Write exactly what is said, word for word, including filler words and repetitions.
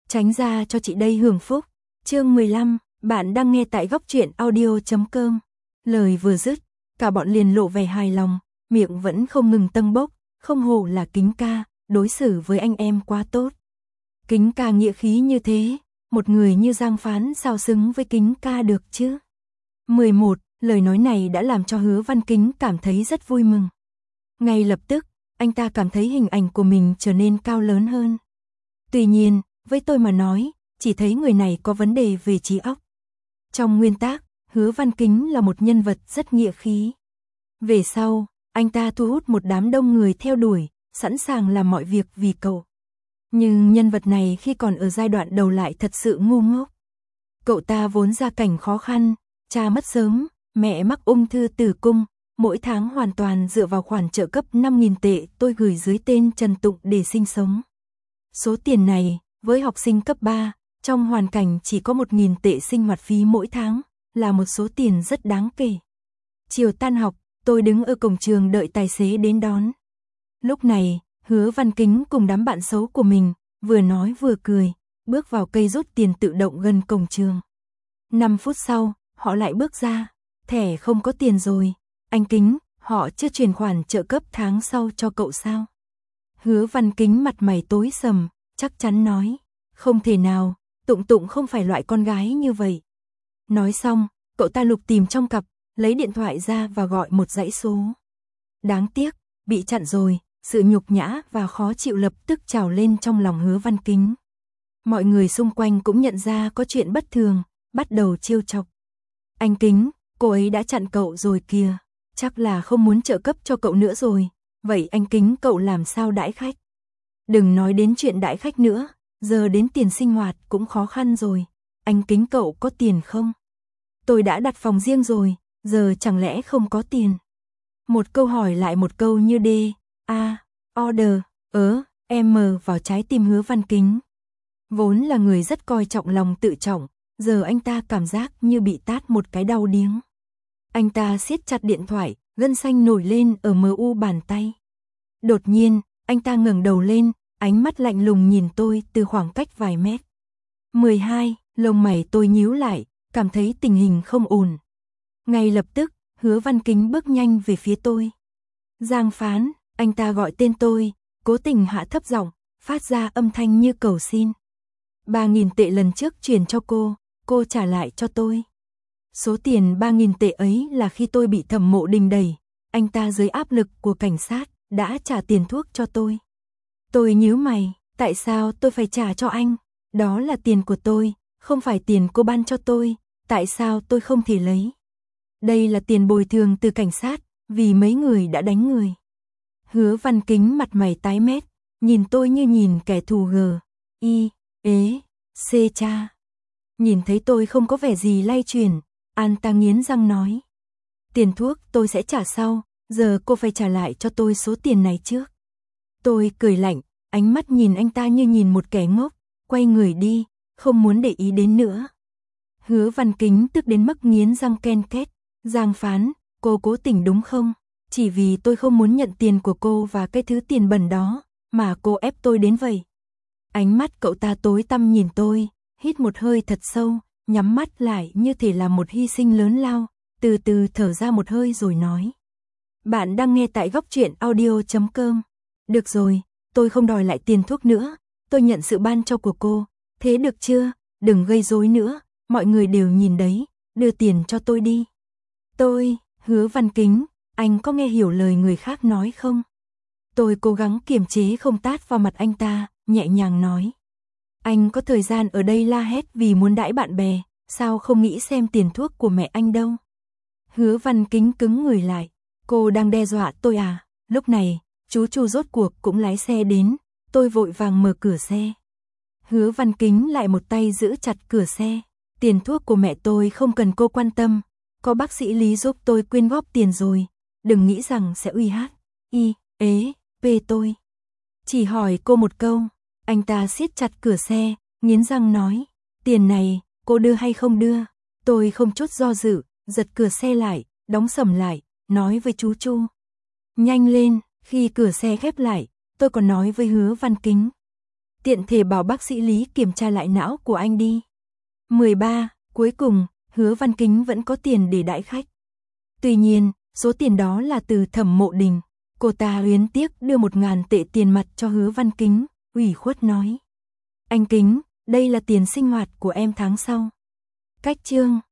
Tránh ra cho chị đây hưởng phúc. Chương mười lăm, bạn đang nghe tại góc truyện audio chấm com. Lời vừa dứt, cả bọn liền lộ vẻ hài lòng, miệng vẫn không ngừng tâng bốc, không hổ là Kính ca, đối xử với anh em quá tốt. Kính ca nghĩa khí như thế, một người như Giang Phán sao xứng với Kính ca được chứ? mười một, lời nói này đã làm cho Hứa Văn Kính cảm thấy rất vui mừng. Ngay lập tức, anh ta cảm thấy hình ảnh của mình trở nên cao lớn hơn. Tuy nhiên, với tôi mà nói, chỉ thấy người này có vấn đề về trí óc. Trong nguyên tắc, Hứa Văn Kính là một nhân vật rất nghĩa khí. Về sau, anh ta thu hút một đám đông người theo đuổi, sẵn sàng làm mọi việc vì cậu. Nhưng nhân vật này khi còn ở giai đoạn đầu lại thật sự ngu ngốc. Cậu ta vốn gia cảnh khó khăn, cha mất sớm, mẹ mắc ung thư tử cung, mỗi tháng hoàn toàn dựa vào khoản trợ cấp năm nghìn tệ tôi gửi dưới tên Trần Tụng để sinh sống. Số tiền này, với học sinh cấp ba, trong hoàn cảnh chỉ có một nghìn tệ sinh hoạt phí mỗi tháng, là một số tiền rất đáng kể. Chiều tan học, tôi đứng ở cổng trường đợi tài xế đến đón. Lúc này, Hứa Văn Kính cùng đám bạn xấu của mình, vừa nói vừa cười, bước vào cây rút tiền tự động gần cổng trường. năm phút sau, họ lại bước ra, thẻ không có tiền rồi. Anh Kính, họ chưa chuyển khoản trợ cấp tháng sau cho cậu sao? Hứa Văn Kính mặt mày tối sầm, chắc chắn nói, không thể nào, Tụng Tụng không phải loại con gái như vậy. Nói xong, cậu ta lục tìm trong cặp, lấy điện thoại ra và gọi một dãy số. Đáng tiếc, bị chặn rồi, sự nhục nhã và khó chịu lập tức trào lên trong lòng Hứa Văn Kính. Mọi người xung quanh cũng nhận ra có chuyện bất thường, bắt đầu trêu chọc. Anh Kính, cô ấy đã chặn cậu rồi kìa, chắc là không muốn trợ cấp cho cậu nữa rồi, vậy anh Kính cậu làm sao đãi khách? Đừng nói đến chuyện đãi khách nữa, giờ đến tiền sinh hoạt cũng khó khăn rồi, anh Kính cậu có tiền không? Tôi đã đặt phòng riêng rồi, giờ chẳng lẽ không có tiền? Một câu hỏi lại một câu như D, A, order, ớ, M vào trái tim Hứa Văn Kính. Vốn là người rất coi trọng lòng tự trọng, giờ anh ta cảm giác như bị tát một cái đau điếng. Anh ta siết chặt điện thoại, gân xanh nổi lên ở mờ u bàn tay. Đột nhiên, anh ta ngẩng đầu lên, ánh mắt lạnh lùng nhìn tôi từ khoảng cách vài mét. mười hai, lông mày tôi nhíu lại, cảm thấy tình hình không ổn. Ngay lập tức, Hứa Văn Kính bước nhanh về phía tôi. Giang Phán, anh ta gọi tên tôi, cố tình hạ thấp giọng, phát ra âm thanh như cầu xin. Ba nghìn tệ lần trước chuyển cho cô, cô trả lại cho tôi. Số tiền ba nghìn tệ ấy là khi tôi bị Thẩm Mộ Đình đẩy, anh ta dưới áp lực của cảnh sát, đã trả tiền thuốc cho tôi. Tôi nhíu mày, tại sao tôi phải trả cho anh? Đó là tiền của tôi, không phải tiền cô ban cho tôi, tại sao tôi không thể lấy? Đây là tiền bồi thường từ cảnh sát, vì mấy người đã đánh người. Hứa Văn Kính mặt mày tái mét, nhìn tôi như nhìn kẻ thù gờ, y, ế, xê cha. Nhìn thấy tôi không có vẻ gì lay chuyển, anh ta nghiến răng nói. Tiền thuốc tôi sẽ trả sau, giờ cô phải trả lại cho tôi số tiền này trước. Tôi cười lạnh, ánh mắt nhìn anh ta như nhìn một kẻ ngốc, quay người đi, không muốn để ý đến nữa. Hứa Văn Kính tức đến mức nghiến răng ken két. Giang Phán, cô cố tình đúng không? Chỉ vì tôi không muốn nhận tiền của cô và cái thứ tiền bẩn đó, mà cô ép tôi đến vậy. Ánh mắt cậu ta tối tăm nhìn tôi, hít một hơi thật sâu, nhắm mắt lại như thể là một hy sinh lớn lao, từ từ thở ra một hơi rồi nói. Bạn đang nghe tại góc truyện audio chấm com. Được rồi, tôi không đòi lại tiền thuốc nữa, tôi nhận sự ban cho của cô, thế được chưa? Đừng gây rối nữa, mọi người đều nhìn đấy, đưa tiền cho tôi đi. Tôi, Hứa Văn Kính, anh có nghe hiểu lời người khác nói không? Tôi cố gắng kiềm chế không tát vào mặt anh ta, nhẹ nhàng nói. Anh có thời gian ở đây la hét vì muốn đãi bạn bè, sao không nghĩ xem tiền thuốc của mẹ anh đâu? Hứa Văn Kính cứng người lại, cô đang đe dọa tôi à? Lúc này, chú Chu rốt cuộc cũng lái xe đến, tôi vội vàng mở cửa xe. Hứa Văn Kính lại một tay giữ chặt cửa xe, tiền thuốc của mẹ tôi không cần cô quan tâm. Có bác sĩ Lý giúp tôi quyên góp tiền rồi, đừng nghĩ rằng sẽ uy hát, y, ế, pê tôi. Chỉ hỏi cô một câu, anh ta siết chặt cửa xe, nghiến răng nói, tiền này, cô đưa hay không đưa? Tôi không chút do dự, giật cửa xe lại, đóng sầm lại, nói với chú Chu. Nhanh lên, khi cửa xe khép lại, tôi còn nói với Hứa Văn Kính. tiện thể bảo bác sĩ Lý kiểm tra lại não của anh đi. mười ba. Cuối cùng, Hứa Văn Kính vẫn có tiền để đãi khách. Tuy nhiên, số tiền đó là từ Thẩm Mộ Đình. Cô ta luyến tiếc đưa một ngàn tệ tiền mặt cho Hứa Văn Kính, ủy khuất nói. Anh Kính, đây là tiền sinh hoạt của em tháng sau. Cách chương